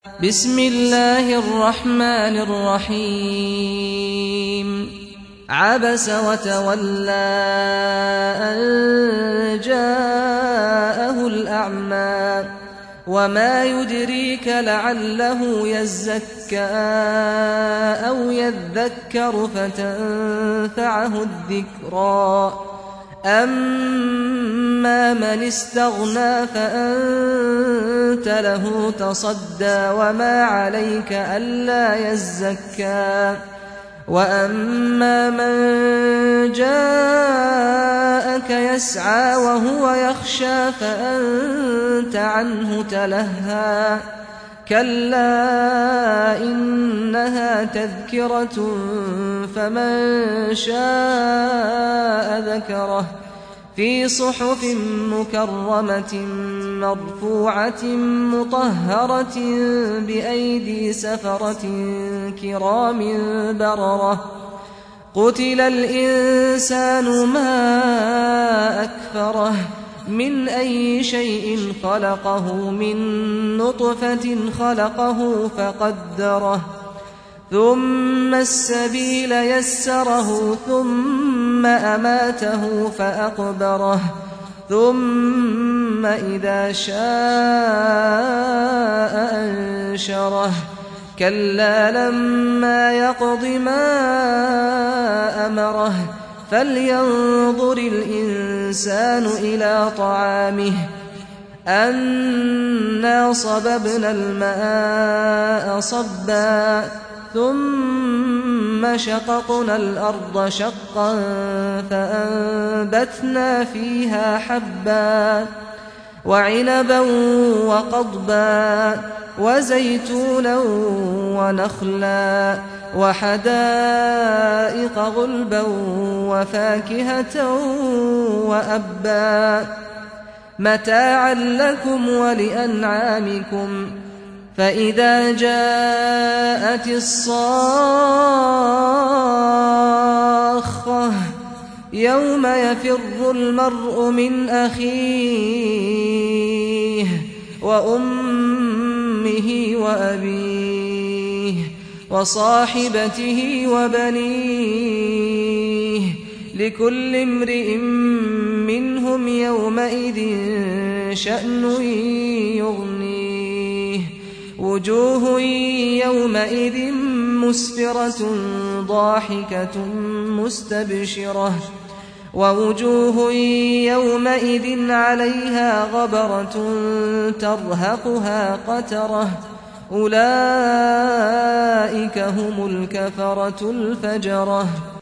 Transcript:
بسم الله الرحمن الرحيم عبس وتولى أن جاءه الأعمى وما يدريك لعله يزكى أو يذكر فتنفعه الذكرى أما من استغنى فأنت له تصدى وما عليك ألا يزكى وأما من جاءك يسعى وهو يخشى فأنت عنه تلهى كلا إنها تذكرة فمن شاء ذكره في صحف مكرمة مرفوعة مطهرة بأيدي سفرة كرام بررة قتل الإنسان ما أكفره من أي شيء خلقه من نطفة خلقه فقدره ثم السبيل يسره ثم أماته فأقبره ثم إذا شاء أنشره كلا لما يقض ما أمره فلينظر الإنسان إلى طعامه أنا صببنا الماء صبا ثم شققنا الأرض شقا فأنبتنا فيها حبا وعنبا وقضبا وزيتونا ونخلا وحدائق غلبا وفاكهة وأبا متاعا لكم ولأنعامكم فإذا جاءت الصاخة يوم يفر المرء من أخيه وأمه وأبيه وصاحبته وبنيه لكل امرئ منهم يومئذ شأن يغنيه وجوه يومئذ مسفرة ضاحكة مستبشرة ووجوه يومئذ عليها غبرة ترهقها قترة أولئك هم الكفرة الفجرة